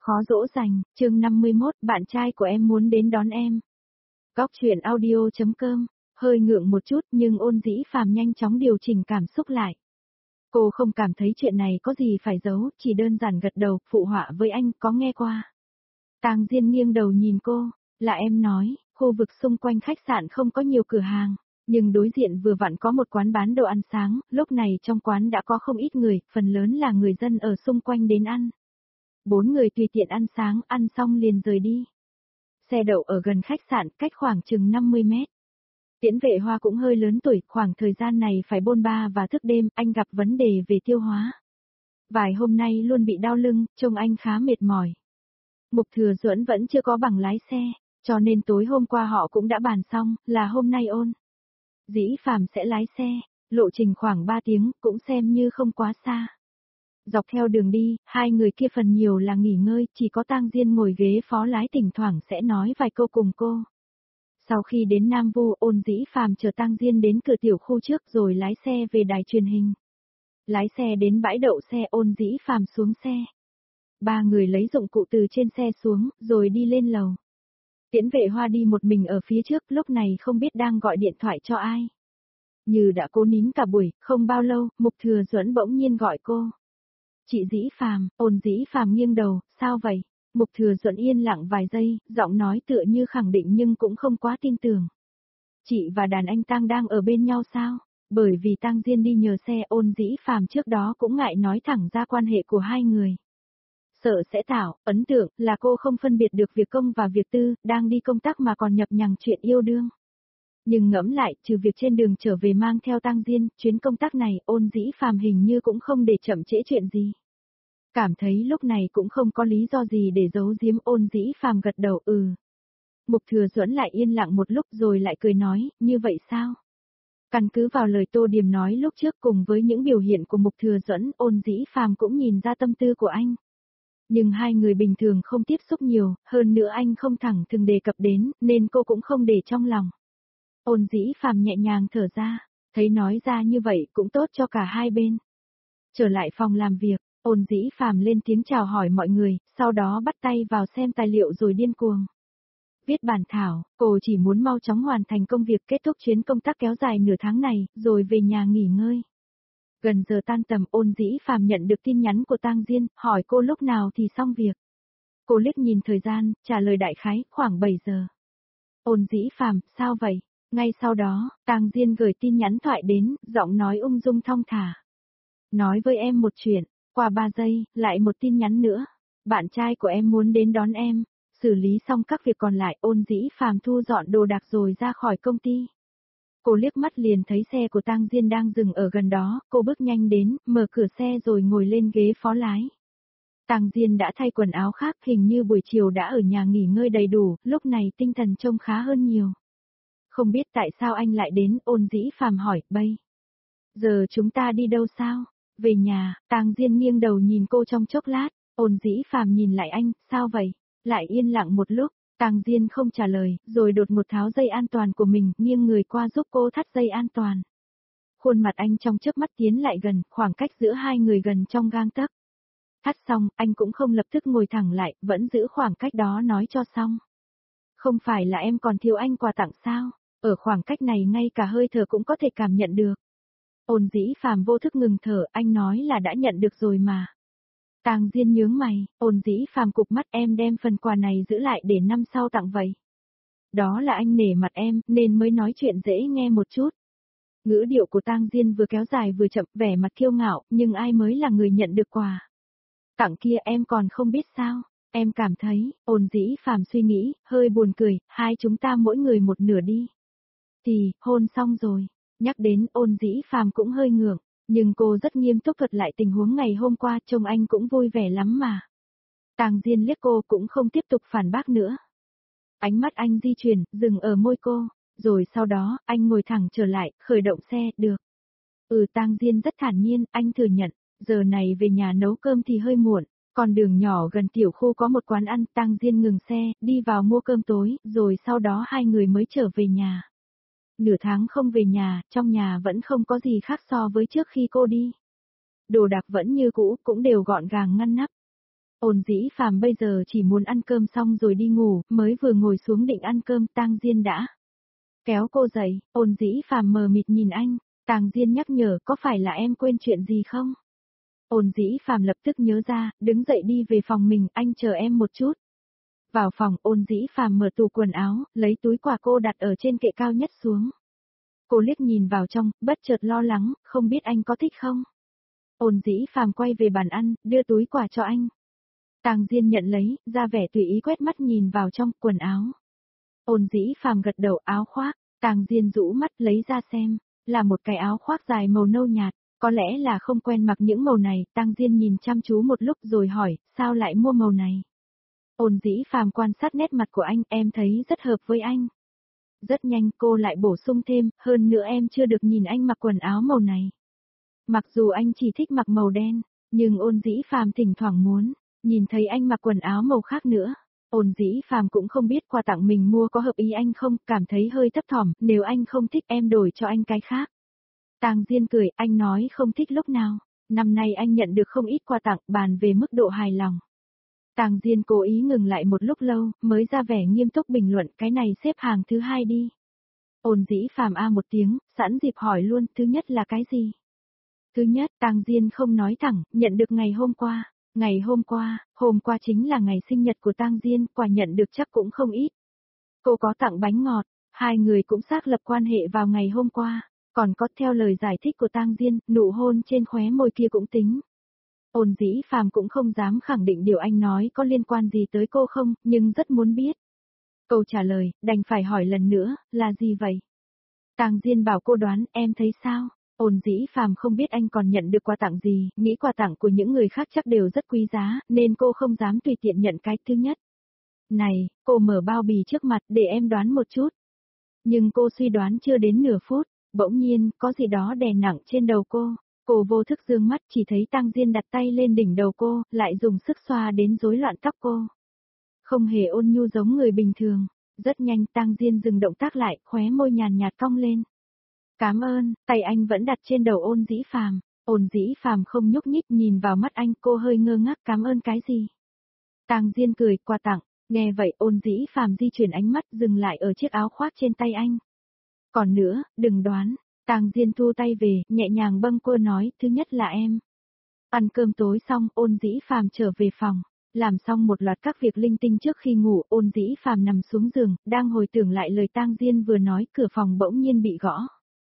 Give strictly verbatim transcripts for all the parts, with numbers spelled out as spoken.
Khó dỗ dành, chương năm mươi mốt, bạn trai của em muốn đến đón em. Góc truyện audio.com, hơi ngượng một chút nhưng Ôn Dĩ Phàm nhanh chóng điều chỉnh cảm xúc lại. Cô không cảm thấy chuyện này có gì phải giấu, chỉ đơn giản gật đầu, phụ họa với anh, có nghe qua. Tang Diên nghiêng đầu nhìn cô, là em nói, khu vực xung quanh khách sạn không có nhiều cửa hàng, nhưng đối diện vừa vặn có một quán bán đồ ăn sáng, lúc này trong quán đã có không ít người, phần lớn là người dân ở xung quanh đến ăn. Bốn người tùy tiện ăn sáng, ăn xong liền rời đi. Xe đậu ở gần khách sạn, cách khoảng chừng năm mươi mét. Tiễn Vệ Hoa cũng hơi lớn tuổi, khoảng thời gian này phải bôn ba và thức đêm, anh gặp vấn đề về tiêu hóa. Vài hôm nay luôn bị đau lưng, trông anh khá mệt mỏi. Mục Thừa Duẫn vẫn chưa có bằng lái xe, cho nên tối hôm qua họ cũng đã bàn xong, là hôm nay Ôn Dĩ Phàm sẽ lái xe, lộ trình khoảng ba tiếng, cũng xem như không quá xa. Dọc theo đường đi, hai người kia phần nhiều là nghỉ ngơi, chỉ có Tang Diên ngồi ghế phó lái thỉnh thoảng sẽ nói vài câu cùng cô. Sau khi đến Nam Vu, Ôn Dĩ Phàm chờ Tang Diên đến cửa tiểu khu trước rồi lái xe về đài truyền hình. Lái xe đến bãi đậu xe, Ôn Dĩ Phàm xuống xe. Ba người lấy dụng cụ từ trên xe xuống, rồi đi lên lầu. Tiễn Vệ Hoa đi một mình ở phía trước, lúc này không biết đang gọi điện thoại cho ai. Như đã cố nín cả buổi, không bao lâu, Mục Thừa Duẫn bỗng nhiên gọi cô. Chị Dĩ Phàm, Ôn Dĩ Phàm nghiêng đầu, sao vậy? Mục Thừa Duẫn yên lặng vài giây, giọng nói tựa như khẳng định nhưng cũng không quá tin tưởng. Chị và đàn anh Tang đang ở bên nhau sao? Bởi vì Tang Diên đi nhờ xe, Ôn Dĩ Phàm trước đó cũng ngại nói thẳng ra quan hệ của hai người. Sợ sẽ tạo ấn tượng là cô không phân biệt được việc công và việc tư, đang đi công tác mà còn nhập nhằng chuyện yêu đương. Nhưng ngẫm lại, trừ việc trên đường trở về mang theo Tang Diên, chuyến công tác này, Ôn Dĩ Phàm hình như cũng không để chậm trễ chuyện gì. Cảm thấy lúc này cũng không có lý do gì để giấu giếm, Ôn Dĩ Phàm gật đầu ừ. Mục Thừa Duẫn lại yên lặng một lúc rồi lại cười nói, như vậy sao? Căn cứ vào lời Tô Điềm nói lúc trước cùng với những biểu hiện của Mục Thừa Duẫn, Ôn Dĩ Phàm cũng nhìn ra tâm tư của anh. Nhưng hai người bình thường không tiếp xúc nhiều, hơn nữa anh không thẳng thường đề cập đến, nên cô cũng không để trong lòng. Ôn Dĩ Phàm nhẹ nhàng thở ra, thấy nói ra như vậy cũng tốt cho cả hai bên. Trở lại phòng làm việc, Ôn Dĩ Phàm lên tiếng chào hỏi mọi người, sau đó bắt tay vào xem tài liệu rồi điên cuồng. Viết bản thảo, cô chỉ muốn mau chóng hoàn thành công việc, kết thúc chuyến công tác kéo dài nửa tháng này, rồi về nhà nghỉ ngơi. Gần giờ tan tầm, Ôn Dĩ Phàm nhận được tin nhắn của Tang Diên, hỏi cô lúc nào thì xong việc. Cô liếc nhìn thời gian, trả lời đại khái, khoảng bảy giờ. Ôn Dĩ Phàm, sao vậy? Ngay sau đó, Tang Diên gửi tin nhắn thoại đến, giọng nói ung dung thong thả. Nói với em một chuyện, qua ba giây, lại một tin nhắn nữa. Bạn trai của em muốn đến đón em, xử lý xong các việc còn lại, Ôn Dĩ Phàm thu dọn đồ đạc rồi ra khỏi công ty. Cô liếc mắt liền thấy xe của Tang Diên đang dừng ở gần đó, cô bước nhanh đến, mở cửa xe rồi ngồi lên ghế phó lái. Tang Diên đã thay quần áo khác, hình như buổi chiều đã ở nhà nghỉ ngơi đầy đủ, lúc này tinh thần trông khá hơn nhiều. Không biết tại sao anh lại đến, Ôn Dĩ Phàm hỏi, bây giờ chúng ta đi đâu sao? Về nhà. Tang Diên nghiêng đầu nhìn cô trong chốc lát, Ôn Dĩ Phàm nhìn lại anh, sao vậy? Lại yên lặng một lúc, Tang Diên không trả lời, rồi đột ngột tháo dây an toàn của mình, nghiêng người qua giúp cô thắt dây an toàn. Khuôn mặt anh trong chớp mắt tiến lại gần, khoảng cách giữa hai người gần trong gang tấc. Thắt xong, anh cũng không lập tức ngồi thẳng lại, vẫn giữ khoảng cách đó nói cho xong. Không phải là em còn thiếu anh quà tặng sao? Ở khoảng cách này ngay cả hơi thở cũng có thể cảm nhận được. Ôn Dĩ Phàm vô thức ngừng thở, anh nói là đã nhận được rồi mà. Tang Diên nhướng mày, Ôn Dĩ Phàm cụp mắt, em đem phần quà này giữ lại để năm sau tặng vậy. Đó là anh nể mặt em, nên mới nói chuyện dễ nghe một chút. Ngữ điệu của Tang Diên vừa kéo dài vừa chậm, vẻ mặt kiêu ngạo, nhưng ai mới là người nhận được quà. Tặng kia em còn không biết sao, em cảm thấy, Ôn Dĩ Phàm suy nghĩ, hơi buồn cười, hai chúng ta mỗi người một nửa đi. Thì, hôn xong rồi, nhắc đến Ôn Dĩ Phàm cũng hơi ngượng. Nhưng cô rất nghiêm túc thuật lại tình huống ngày hôm qua, trông anh cũng vui vẻ lắm mà. Tang Diên liếc cô cũng không tiếp tục phản bác nữa. Ánh mắt anh di chuyển, dừng ở môi cô, rồi sau đó, anh ngồi thẳng trở lại, khởi động xe, được. Ừ, Tang Diên rất thản nhiên, anh thừa nhận, giờ này về nhà nấu cơm thì hơi muộn, còn đường nhỏ gần tiểu khu có một quán ăn, Tang Diên ngừng xe, đi vào mua cơm tối, rồi sau đó hai người mới trở về nhà. Nửa tháng không về nhà, trong nhà vẫn không có gì khác so với trước khi cô đi. Đồ đạc vẫn như cũ, cũng đều gọn gàng ngăn nắp. Ôn Dĩ Phàm bây giờ chỉ muốn ăn cơm xong rồi đi ngủ, mới vừa ngồi xuống định ăn cơm, Tang Diên đã kéo cô dậy. Ôn Dĩ Phàm mờ mịt nhìn anh, Tang Diên nhắc nhở, có phải là em quên chuyện gì không? Ôn Dĩ Phàm lập tức nhớ ra, đứng dậy đi về phòng mình, anh chờ em một chút. Vào phòng, Ôn Dĩ Phàm mở tủ quần áo, lấy túi quà cô đặt ở trên kệ cao nhất xuống. Cô liếc nhìn vào trong, bất chợt lo lắng, không biết anh có thích không? Ôn Dĩ Phàm quay về bàn ăn, đưa túi quà cho anh. Tang Diên nhận lấy, ra vẻ tùy ý quét mắt nhìn vào trong quần áo. Ôn Dĩ Phàm gật đầu, áo khoác. Tang Diên rũ mắt lấy ra xem, là một cái áo khoác dài màu nâu nhạt, có lẽ là không quen mặc những màu này. Tang Diên nhìn chăm chú một lúc rồi hỏi, sao lại mua màu này? Ôn Dĩ Phàm quan sát nét mặt của anh, em thấy rất hợp với anh. Rất nhanh cô lại bổ sung thêm, hơn nữa em chưa được nhìn anh mặc quần áo màu này. Mặc dù anh chỉ thích mặc màu đen, nhưng Ôn Dĩ Phàm thỉnh thoảng muốn nhìn thấy anh mặc quần áo màu khác nữa. Ôn Dĩ Phàm cũng không biết quà tặng mình mua có hợp ý anh không, cảm thấy hơi thấp thỏm, nếu anh không thích em đổi cho anh cái khác. Tang Diên cười, anh nói không thích lúc nào, năm nay anh nhận được không ít quà tặng, bàn về mức độ hài lòng. Tang Diên cố ý ngừng lại một lúc lâu, mới ra vẻ nghiêm túc bình luận, cái này xếp hàng thứ hai đi. Ôn Dĩ Phàm a một tiếng, sẵn dịp hỏi luôn, thứ nhất là cái gì? Thứ nhất, Tang Diên không nói thẳng, nhận được ngày hôm qua. Ngày hôm qua, hôm qua chính là ngày sinh nhật của Tang Diên, quà nhận được chắc cũng không ít. Cô có tặng bánh ngọt, hai người cũng xác lập quan hệ vào ngày hôm qua, còn có theo lời giải thích của Tang Diên, nụ hôn trên khóe môi kia cũng tính. Ôn Dĩ Phàm cũng không dám khẳng định điều anh nói có liên quan gì tới cô không, nhưng rất muốn biết. Câu trả lời, đành phải hỏi lần nữa, là gì vậy? Tang Diên bảo cô đoán, em thấy sao? Ôn Dĩ Phàm không biết anh còn nhận được quà tặng gì, nghĩ quà tặng của những người khác chắc đều rất quý giá, nên cô không dám tùy tiện nhận cái thứ nhất. Này, cô mở bao bì trước mặt để em đoán một chút. Nhưng cô suy đoán chưa đến nửa phút, bỗng nhiên, có gì đó đè nặng trên đầu cô. Cô vô thức dương mắt chỉ thấy Tang Diên đặt tay lên đỉnh đầu cô, lại dùng sức xoa đến rối loạn tóc cô. Không hề ôn nhu giống người bình thường. Rất nhanh Tang Diên dừng động tác lại, khóe môi nhàn nhạt cong lên. Cảm ơn, tay anh vẫn đặt trên đầu Ôn Dĩ Phàm. Ôn Dĩ Phàm không nhúc nhích nhìn vào mắt anh, cô hơi ngơ ngác, cảm ơn cái gì? Tang Diên cười, quà tặng. Nghe vậy Ôn Dĩ Phàm di chuyển ánh mắt dừng lại ở chiếc áo khoác trên tay anh. Còn nữa, đừng đoán. Tang Diên thu tay về, nhẹ nhàng bâng quơ nói, thứ nhất là em. Ăn cơm tối xong, Ôn Dĩ Phàm trở về phòng, làm xong một loạt các việc linh tinh trước khi ngủ, Ôn Dĩ Phàm nằm xuống giường, đang hồi tưởng lại lời Tang Diên vừa nói, cửa phòng bỗng nhiên bị gõ.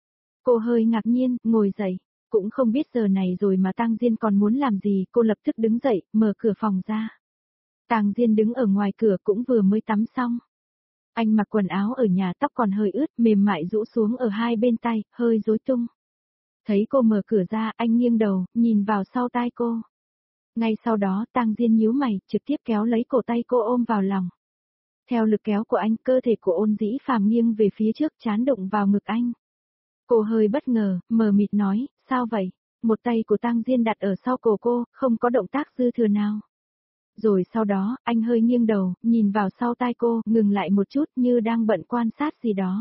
Cô hơi ngạc nhiên, ngồi dậy, cũng không biết giờ này rồi mà Tang Diên còn muốn làm gì, cô lập tức đứng dậy, mở cửa phòng ra. Tang Diên đứng ở ngoài cửa cũng vừa mới tắm xong. Anh mặc quần áo ở nhà, tóc còn hơi ướt, mềm mại rũ xuống ở hai bên tay, hơi rối tung. Thấy cô mở cửa ra, anh nghiêng đầu, nhìn vào sau tai cô. Ngay sau đó, Tang Diên nhíu mày, trực tiếp kéo lấy cổ tay cô ôm vào lòng. Theo lực kéo của anh, cơ thể của Ôn Dĩ Phàm nghiêng về phía trước, trán đụng vào ngực anh. Cô hơi bất ngờ, mờ mịt nói, sao vậy? Một tay của Tang Diên đặt ở sau cổ cô, không có động tác dư thừa nào. Rồi sau đó, anh hơi nghiêng đầu, nhìn vào sau tai cô, ngừng lại một chút như đang bận quan sát gì đó.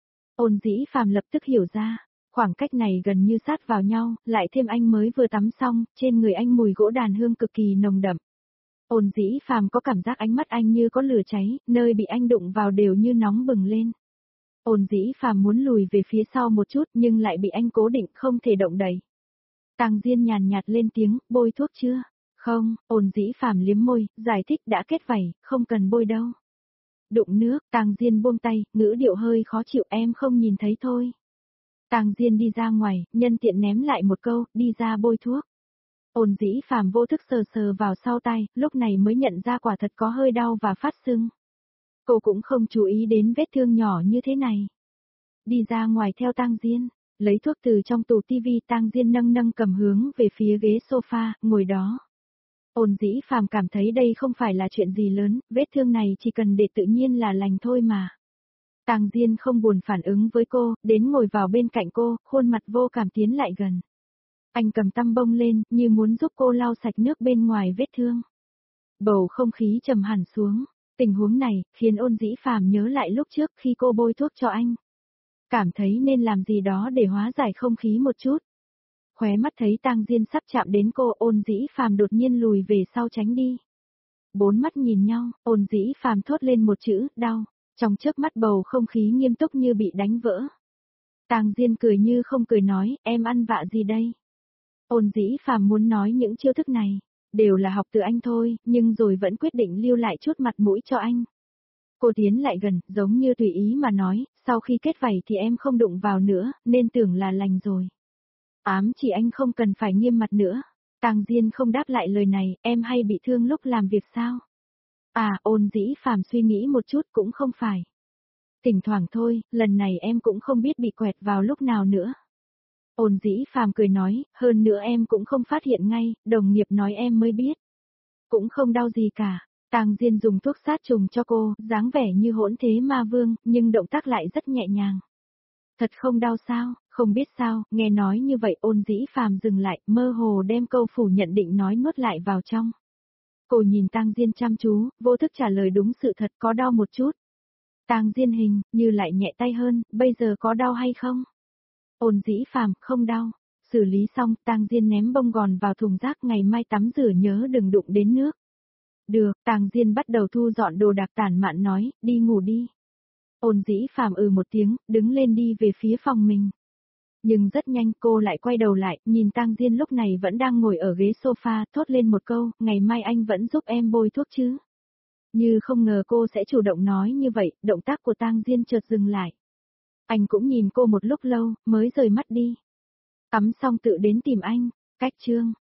Ôn Dĩ Phàm lập tức hiểu ra, khoảng cách này gần như sát vào nhau, lại thêm anh mới vừa tắm xong, trên người anh mùi gỗ đàn hương cực kỳ nồng đậm. Ôn Dĩ Phàm có cảm giác ánh mắt anh như có lửa cháy, nơi bị anh đụng vào đều như nóng bừng lên. Ôn Dĩ Phàm muốn lùi về phía sau một chút nhưng lại bị anh cố định không thể động đậy. Tang Diên nhàn nhạt lên tiếng, bôi thuốc chưa? Không, Ôn Dĩ Phàm liếm môi, giải thích đã kết vảy, không cần bôi đâu. Đụng nước, Tang Diên buông tay, ngữ điệu hơi khó chịu, em không nhìn thấy thôi. Tang Diên đi ra ngoài, nhân tiện ném lại một câu, đi ra bôi thuốc. Ôn Dĩ Phàm vô thức sờ sờ vào sau tay, lúc này mới nhận ra quả thật có hơi đau và phát sưng. Cô cũng không chú ý đến vết thương nhỏ như thế này. Đi ra ngoài theo Tang Diên, lấy thuốc từ trong tủ tivi, Tang Diên nâng nâng cầm hướng về phía ghế sofa, ngồi đó. Ôn Dĩ Phàm cảm thấy đây không phải là chuyện gì lớn, vết thương này chỉ cần để tự nhiên là lành thôi mà. Tang Diên không buồn phản ứng với cô, đến ngồi vào bên cạnh cô, khuôn mặt vô cảm tiến lại gần. Anh cầm tăm bông lên, như muốn giúp cô lau sạch nước bên ngoài vết thương. Bầu không khí trầm hẳn xuống. Tình huống này, khiến Ôn Dĩ Phàm nhớ lại lúc trước khi cô bôi thuốc cho anh. Cảm thấy nên làm gì đó để hóa giải không khí một chút. Khóe mắt thấy Tang Diên sắp chạm đến cô, Ôn Dĩ Phàm đột nhiên lùi về sau tránh đi. Bốn mắt nhìn nhau, Ôn Dĩ Phàm thốt lên một chữ, đau. Trong chớp mắt bầu không khí nghiêm túc như bị đánh vỡ. Tang Diên cười như không cười nói, em ăn vạ gì đây? Ôn Dĩ Phàm muốn nói những chiêu thức này, đều là học từ anh thôi, nhưng rồi vẫn quyết định lưu lại chút mặt mũi cho anh. Cô tiến lại gần, giống như tùy ý mà nói, sau khi kết vảy thì em không đụng vào nữa, nên tưởng là lành rồi. Ám chỉ anh không cần phải nghiêm mặt nữa. Tang Diên không đáp lại lời này, em hay bị thương lúc làm việc sao? À, Ôn Dĩ Phàm suy nghĩ một chút cũng không phải. Thỉnh thoảng thôi, lần này em cũng không biết bị quẹt vào lúc nào nữa. Ôn Dĩ Phàm cười nói, hơn nữa em cũng không phát hiện ngay, đồng nghiệp nói em mới biết. Cũng không đau gì cả. Tang Diên dùng thuốc sát trùng cho cô, dáng vẻ như hỗn thế ma vương, nhưng động tác lại rất nhẹ nhàng. Thật không đau sao, không biết sao, nghe nói như vậy Ôn Dĩ Phàm dừng lại, mơ hồ đem câu phủ nhận định nói nuốt lại vào trong. Cô nhìn Tang Diên chăm chú, vô thức trả lời đúng sự thật, có đau một chút. Tang Diên hình, như lại nhẹ tay hơn, bây giờ có đau hay không? Ôn Dĩ Phàm, không đau. Xử lý xong, Tang Diên ném bông gòn vào thùng rác, ngày mai tắm rửa nhớ đừng đụng đến nước. Được, Tang Diên bắt đầu thu dọn đồ đạc, tản mạn nói, đi ngủ đi. Ôn Dĩ Phàm ừ một tiếng, đứng lên đi về phía phòng mình. Nhưng rất nhanh cô lại quay đầu lại, nhìn Tang Diên lúc này vẫn đang ngồi ở ghế sofa, thốt lên một câu, ngày mai anh vẫn giúp em bôi thuốc chứ. Như không ngờ cô sẽ chủ động nói như vậy, động tác của Tang Diên chợt dừng lại. Anh cũng nhìn cô một lúc lâu, mới rời mắt đi. Tắm xong tự đến tìm anh, cách chương.